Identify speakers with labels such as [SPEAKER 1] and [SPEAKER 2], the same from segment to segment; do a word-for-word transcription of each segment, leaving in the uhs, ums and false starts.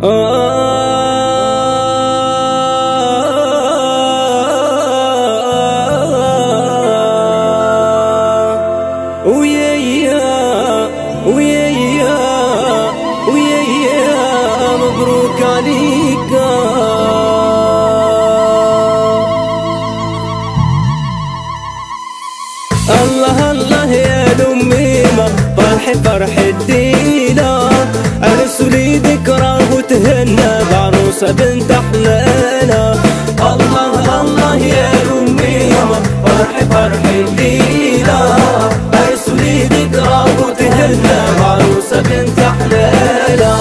[SPEAKER 1] ويا ويا ويا مبروك عليك. الله الله يا الأميمة فرحي فرح الدينا، عرس وليدك راه وتهنى بعروسة بنت أحلانا. الله الله يا الأميمة فرحي فرح الدينا، عرس وليدك راه وتهنى بعروسة بنت أحلانا.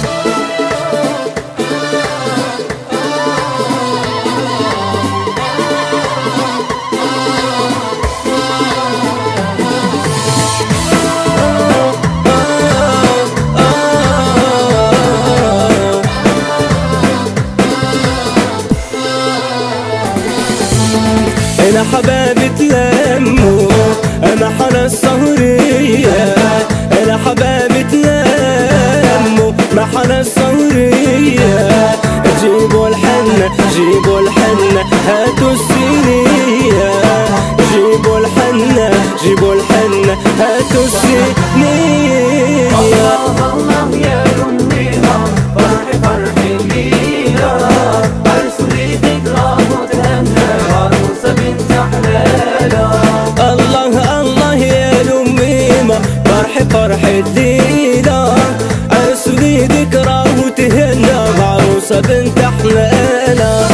[SPEAKER 1] أنا حبايبي تلموا محن السهرية، أنا حبايبي تلموا محن السهرية. جيبوا الحنة جيبوا الحنة هاتوا السنية، جيبوا الحنة جيبوا الحنة هاتوا السنية. الله الله يا الأميمة فرحي فرحي لينا، عرس وليدك راه وتهنى بعروسة بنت أحلانا. الله الله يا الأميمة فرحي فرحي لينا، عرس وليدك راه وتهنى بعروسة بنت أحلانا.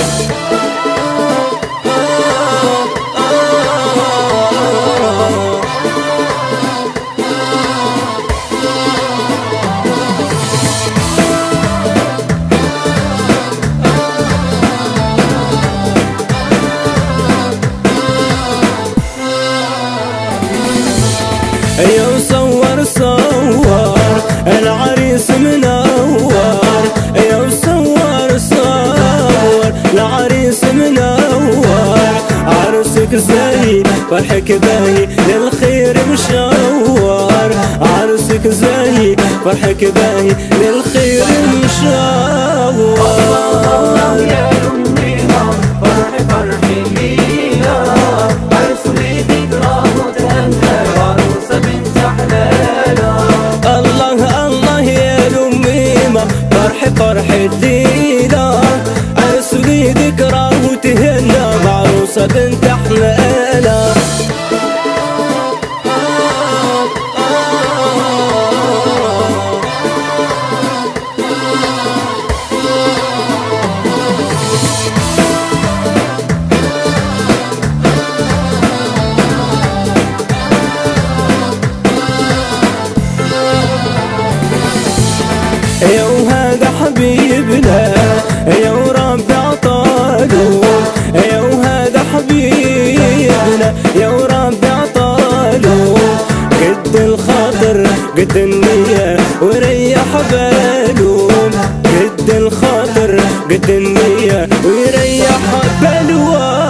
[SPEAKER 1] يا صور صور العريس منور، يا صور صور العريس منور. عروسك زاهي فرحك باهي للخير مشاور، عروسك زاهي فرحك باهي للخير مشاور. الله يا الأميمة فرحي فرحي لينا، عرس وليدك راه وتهنى بعروسة بنت أحلانا. الله الله يا الأميمة فرحي فرحي لينا، عرس وليدك راه وتهنى بعروسة بنت أحلانا. يا وهذا حبيبنا يا ورب عطاله، يا وهذا حبيبنا يا ورب عطاله. قد الخاطر قد النية وريح باله، قد الخاطر قد النية ويريح باله.